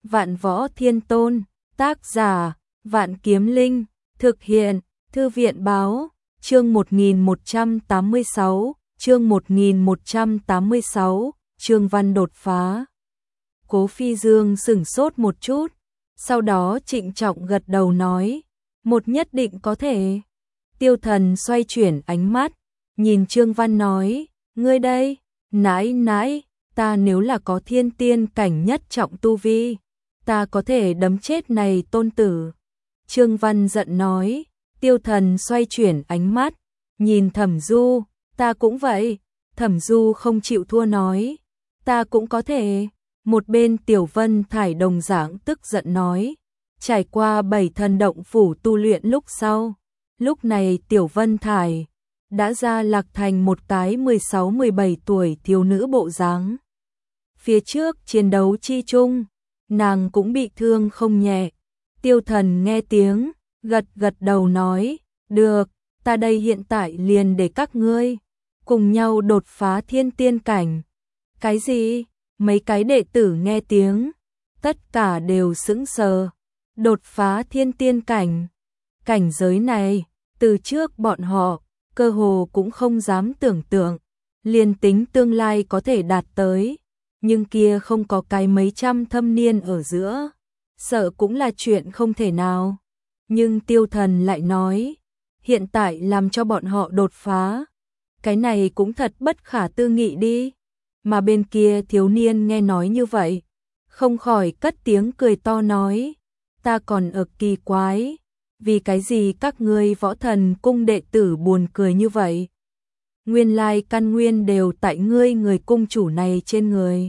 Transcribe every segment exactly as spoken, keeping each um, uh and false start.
Vạn Võ Thiên Tôn, tác giả, Vạn Kiếm Linh, thực hiện, Thư viện báo, chương một nghìn một trăm tám mươi sáu, chương một nghìn một trăm tám mươi sáu, Trương Văn đột phá. Cố Phi Dương sửng sốt một chút, sau đó trịnh trọng gật đầu nói, một nhất định có thể. Tiêu Thần xoay chuyển ánh mắt, nhìn Trương Văn nói, ngươi đây, nãi nãi, ta nếu là có thiên tiên cảnh nhất trọng tu vi, ta có thể đấm chết này tôn tử. Trương Văn giận nói. Tiêu Thần xoay chuyển ánh mắt, nhìn Thẩm Du, ta cũng vậy. Thẩm Du không chịu thua nói, ta cũng có thể. Một bên Tiểu Vân Thải đồng dạng tức giận nói, trải qua bảy thần động phủ tu luyện lúc sau, lúc này Tiểu Vân Thải đã ra lạc thành một cái mười sáu mười bảy tuổi thiếu nữ bộ dáng. Phía trước chiến đấu chi chung, nàng cũng bị thương không nhẹ. Tiêu Thần nghe tiếng, gật gật đầu nói, được, ta đây hiện tại liền để các ngươi cùng nhau đột phá thiên tiên cảnh. Cái gì? Mấy cái đệ tử nghe tiếng, tất cả đều sững sờ. Đột phá thiên tiên cảnh. Cảnh giới này, từ trước bọn họ, cơ hồ cũng không dám tưởng tượng, liền tính tương lai có thể đạt tới, nhưng kia không có cái mấy trăm thâm niên ở giữa, sợ cũng là chuyện không thể nào. Nhưng Tiêu Thần lại nói, hiện tại làm cho bọn họ đột phá, cái này cũng thật bất khả tư nghị đi. Mà bên kia thiếu niên nghe nói như vậy, không khỏi cất tiếng cười to nói, ta còn ở kỳ quái, vì cái gì các ngươi Võ Thần cung đệ tử buồn cười như vậy? Nguyên lai căn nguyên đều tại ngươi người cung chủ này trên người.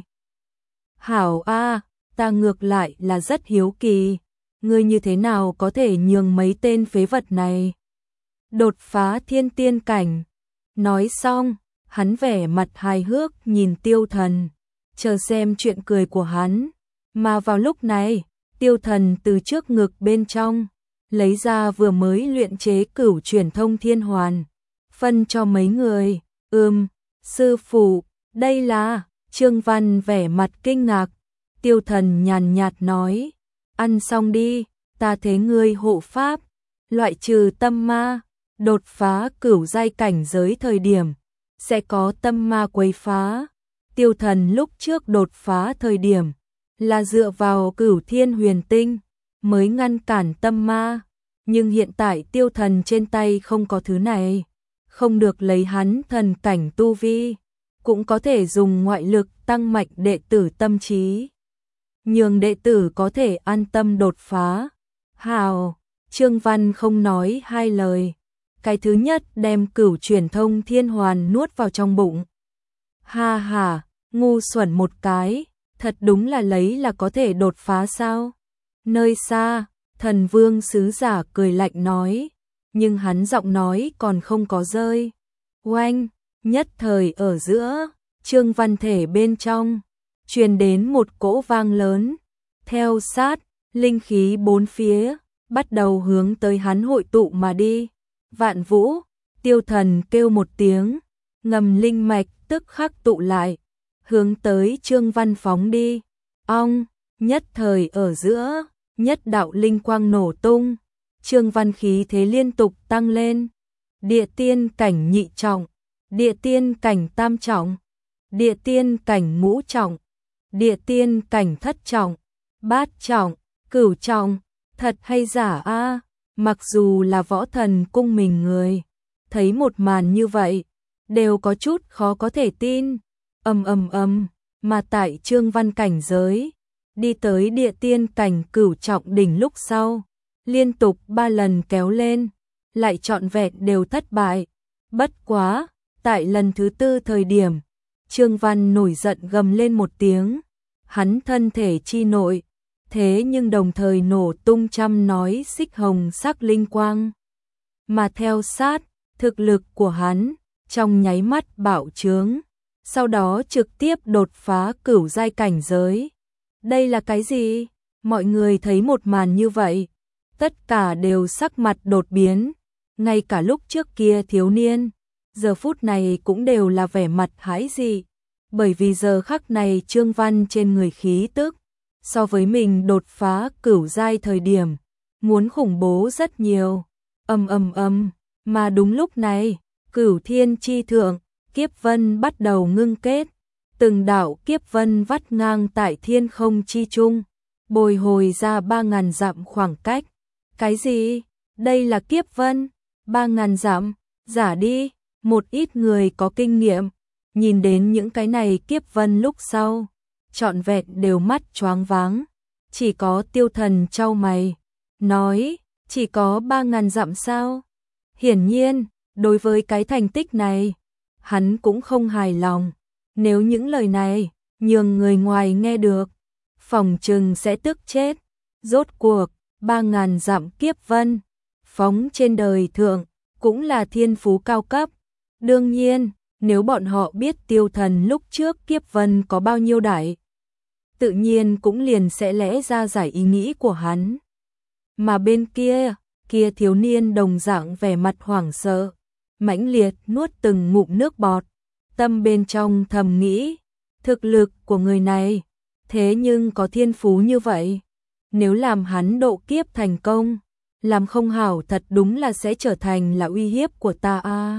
Hảo a, ta ngược lại là rất hiếu kỳ, ngươi như thế nào có thể nhường mấy tên phế vật này đột phá thiên tiên cảnh? Nói xong, hắn vẻ mặt hài hước nhìn Tiêu Thần, chờ xem chuyện cười của hắn. Mà vào lúc này, Tiêu Thần từ trước ngực bên trong lấy ra vừa mới luyện chế cửu truyền thông thiên hoàn, phân cho mấy người. Ừm, sư phụ, đây là. Trương Văn vẻ mặt kinh ngạc. Tiêu Thần nhàn nhạt nói, ăn xong đi, ta thế ngươi hộ pháp, loại trừ tâm ma, đột phá cửu giai cảnh giới thời điểm sẽ có tâm ma quấy phá. Tiêu Thần lúc trước đột phá thời điểm là dựa vào cửu thiên huyền tinh mới ngăn cản tâm ma, nhưng hiện tại Tiêu Thần trên tay không có thứ này, không được lấy hắn thần cảnh tu vi, cũng có thể dùng ngoại lực tăng mạnh đệ tử tâm trí, nhường đệ tử có thể an tâm đột phá. Hào, Trương Văn không nói hai lời, cái thứ nhất đem cửu truyền thông thiên hoàn nuốt vào trong bụng. Ha ha, ngu xuẩn một cái, thật đúng là lấy là có thể đột phá sao? Nơi xa, Thần Vương sứ giả cười lạnh nói, nhưng hắn giọng nói còn không có rơi. Oanh, nhất thời ở giữa, Trương Văn thể bên trong truyền đến một cỗ vang lớn, theo sát, linh khí bốn phía bắt đầu hướng tới hắn hội tụ mà đi. Vạn Vũ, Tiêu Thần kêu một tiếng, ngầm linh mạch tức khắc tụ lại, hướng tới Trương Văn phóng đi. Ong, nhất thời ở giữa, nhất đạo linh quang nổ tung, Trương Văn khí thế liên tục tăng lên. Địa tiên cảnh nhị trọng, địa tiên cảnh tam trọng, địa tiên cảnh ngũ trọng, địa tiên cảnh thất trọng, bát trọng, cửu trọng. Thật hay giả a? À? Mặc dù là Võ Thần cung mình người, thấy một màn như vậy, đều có chút khó có thể tin. Ầm ầm ầm, mà tại Trương Văn cảnh giới, đi tới địa tiên cảnh cửu trọng đỉnh lúc sau, liên tục ba lần kéo lên, lại trọn vẹn đều thất bại. Bất quá, tại lần thứ tư thời điểm, Trương Văn nổi giận gầm lên một tiếng, hắn thân thể chi nội, thế nhưng đồng thời nổ tung trăm nói xích hồng sắc linh quang. Mà theo sát, thực lực của hắn trong nháy mắt bạo trướng, sau đó trực tiếp đột phá cửu giai cảnh giới. Đây là cái gì? Mọi người thấy một màn như vậy, tất cả đều sắc mặt đột biến, ngay cả lúc trước kia thiếu niên, giờ phút này cũng đều là vẻ mặt hãi dị, bởi vì giờ khắc này Trương Văn trên người khí tức so với mình đột phá cửu giai thời điểm, muốn khủng bố rất nhiều. Ầm ầm ầm, mà đúng lúc này, Cửu Thiên chi thượng, kiếp vân bắt đầu ngưng kết, từng đạo kiếp vân vắt ngang tại thiên không chi trung, bồi hồi ra ba ngàn dặm khoảng cách. Cái gì? Đây là kiếp vân? Ba ngàn dặm? Giả đi, một ít người có kinh nghiệm, nhìn đến những cái này kiếp vân lúc sau, trọn vẹn đều mắt choáng váng. Chỉ có Tiêu Thần chau mày, nói, chỉ có ba ngàn dặm sao? Hiển nhiên, đối với cái thành tích này, hắn cũng không hài lòng. Nếu những lời này nhường người ngoài nghe được, phòng trừng sẽ tức chết. Rốt cuộc, ba ngàn dặm kiếp vân, phóng trên đời thượng, cũng là thiên phú cao cấp. Đương nhiên, nếu bọn họ biết Tiêu Thần lúc trước kiếp vân có bao nhiêu đại, tự nhiên cũng liền sẽ lẽ ra giải ý nghĩ của hắn. Mà bên kia, kia thiếu niên đồng dạng vẻ mặt hoảng sợ, mãnh liệt nuốt từng ngụm nước bọt, tâm bên trong thầm nghĩ, thực lực của người này, thế nhưng có thiên phú như vậy, nếu làm hắn độ kiếp thành công, làm không hảo thật đúng là sẽ trở thành là uy hiếp của ta a.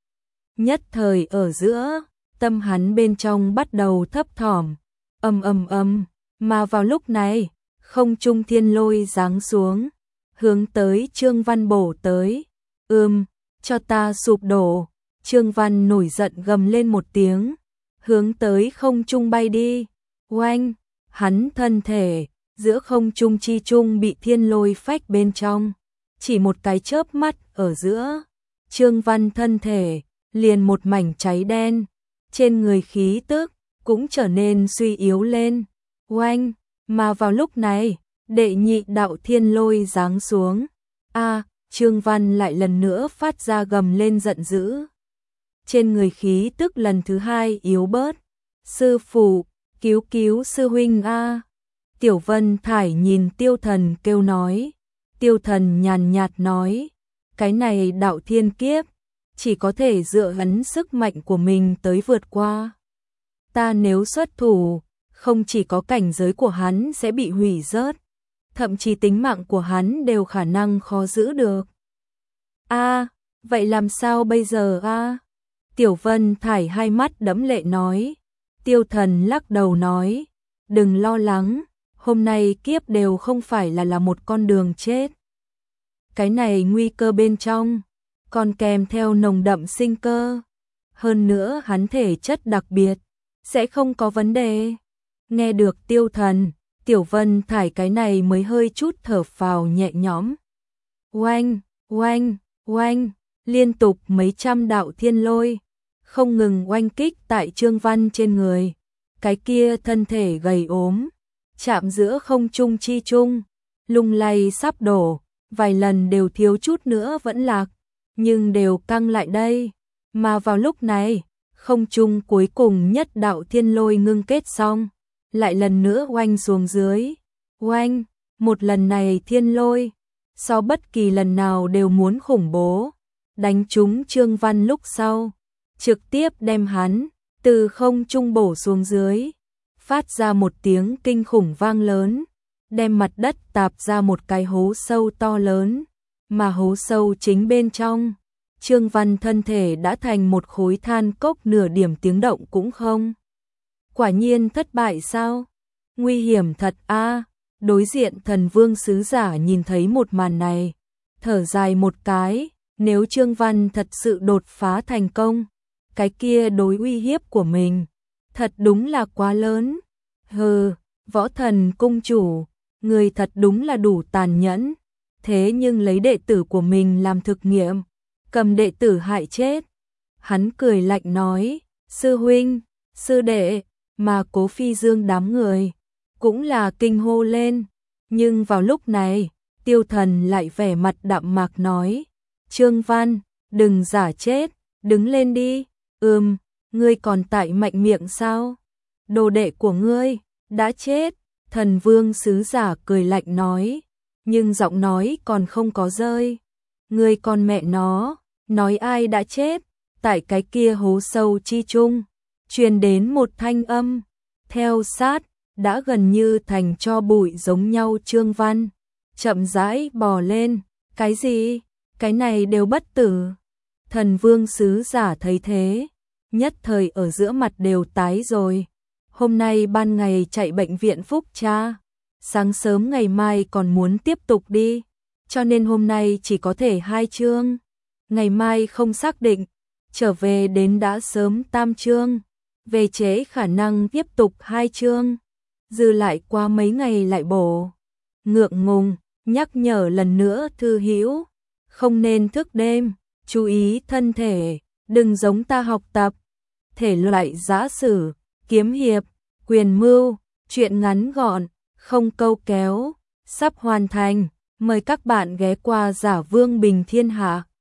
Nhất thời ở giữa, tâm hắn bên trong bắt đầu thấp thỏm, ầm ầm ầm, mà vào lúc này, không trung thiên lôi giáng xuống, hướng tới Trương Văn bổ tới. Ừm, cho ta sụp đổ. Trương Văn nổi giận gầm lên một tiếng, hướng tới không trung bay đi. Oanh, hắn thân thể giữa không trung chi trung bị thiên lôi phách bên trong, chỉ một cái chớp mắt ở giữa, Trương Văn thân thể liền một mảnh cháy đen, trên người khí tức cũng trở nên suy yếu lên. Oanh, mà vào lúc này, đệ nhị đạo thiên lôi giáng xuống. A, Trương Văn lại lần nữa phát ra gầm lên giận dữ. Trên người khí tức lần thứ hai yếu bớt. Sư phụ, cứu cứu sư huynh a. Tiểu Vân Thải nhìn Tiêu Thần kêu nói. Tiêu Thần nhàn nhạt nói, cái này đạo thiên kiếp, chỉ có thể dựa hắn sức mạnh của mình tới vượt qua. Ta nếu xuất thủ, không chỉ có cảnh giới của hắn sẽ bị hủy rớt, thậm chí tính mạng của hắn đều khả năng khó giữ được. A, vậy làm sao bây giờ a? Tiểu Vân Thải hai mắt đẫm lệ nói. Tiêu Thần lắc đầu nói, đừng lo lắng, hôm nay kiếp đều không phải là là một con đường chết. Cái này nguy cơ bên trong, còn kèm theo nồng đậm sinh cơ. Hơn nữa hắn thể chất đặc biệt, sẽ không có vấn đề. Nghe được Tiêu Thần, Tiểu Vân Thải cái này mới hơi chút thở phào nhẹ nhõm. Oanh, oanh, oanh, liên tục mấy trăm đạo thiên lôi, không ngừng oanh kích tại Trương Văn trên người. Cái kia thân thể gầy ốm, chạm giữa không trung chi trung, lung lay sắp đổ, vài lần đều thiếu chút nữa vẫn lạc, nhưng đều căng lại đây. Mà vào lúc này, không trung cuối cùng nhất đạo thiên lôi ngưng kết xong, lại lần nữa oanh xuống dưới. Oanh, một lần này thiên lôi, so bất kỳ lần nào đều muốn khủng bố, đánh trúng Trương Văn lúc sau, trực tiếp đem hắn từ không trung bổ xuống dưới, phát ra một tiếng kinh khủng vang lớn, đem mặt đất tạp ra một cái hố sâu to lớn, mà hố sâu chính bên trong, Trương Văn thân thể đã thành một khối than cốc, nửa điểm tiếng động cũng không. Quả nhiên thất bại sao? Nguy hiểm thật a. Đối diện Thần Vương sứ giả nhìn thấy một màn này, thở dài một cái, nếu Trương Văn thật sự đột phá thành công, cái kia đối uy hiếp của mình, thật đúng là quá lớn. Hừ, Võ Thần cung chủ, người thật đúng là đủ tàn nhẫn, thế nhưng lấy đệ tử của mình làm thực nghiệm, cầm đệ tử hại chết. Hắn cười lạnh nói, sư huynh, sư đệ, mà Cố Phi Dương đám người cũng là kinh hô lên. Nhưng vào lúc này, Tiêu Thần lại vẻ mặt đạm mạc nói, Trương Văn, đừng giả chết, đứng lên đi. Ừm, ngươi còn tại mạnh miệng sao? Đồ đệ của ngươi đã chết. Thần Vương sứ giả cười lạnh nói, nhưng giọng nói còn không có rơi. Ngươi còn mẹ nó, nói ai đã chết? Tại cái kia hố sâu chi trung, truyền đến một thanh âm, theo sát, đã gần như thành tro bụi giống nhau. Trương Văn chậm rãi bò lên, cái gì? Cái này đều bất tử. Thần Vương sứ giả thấy thế, nhất thời ở giữa mặt đều tái rồi. Hôm nay ban ngày chạy bệnh viện phúc tra, sáng sớm ngày mai còn muốn tiếp tục đi, cho nên hôm nay chỉ có thể hai chương. Ngày mai không xác định, trở về đến đã sớm tam chương, về trễ khả năng tiếp tục hai chương, dư lại qua mấy ngày lại bổ. Ngượng ngùng, nhắc nhở lần nữa thư hữu, không nên thức đêm, chú ý thân thể, đừng giống ta học tập. Thể loại giã sử, kiếm hiệp, quyền mưu, truyện ngắn gọn, không câu kéo, sắp hoàn thành, mời các bạn ghé qua Giả Vương Bình Thiên Hạ.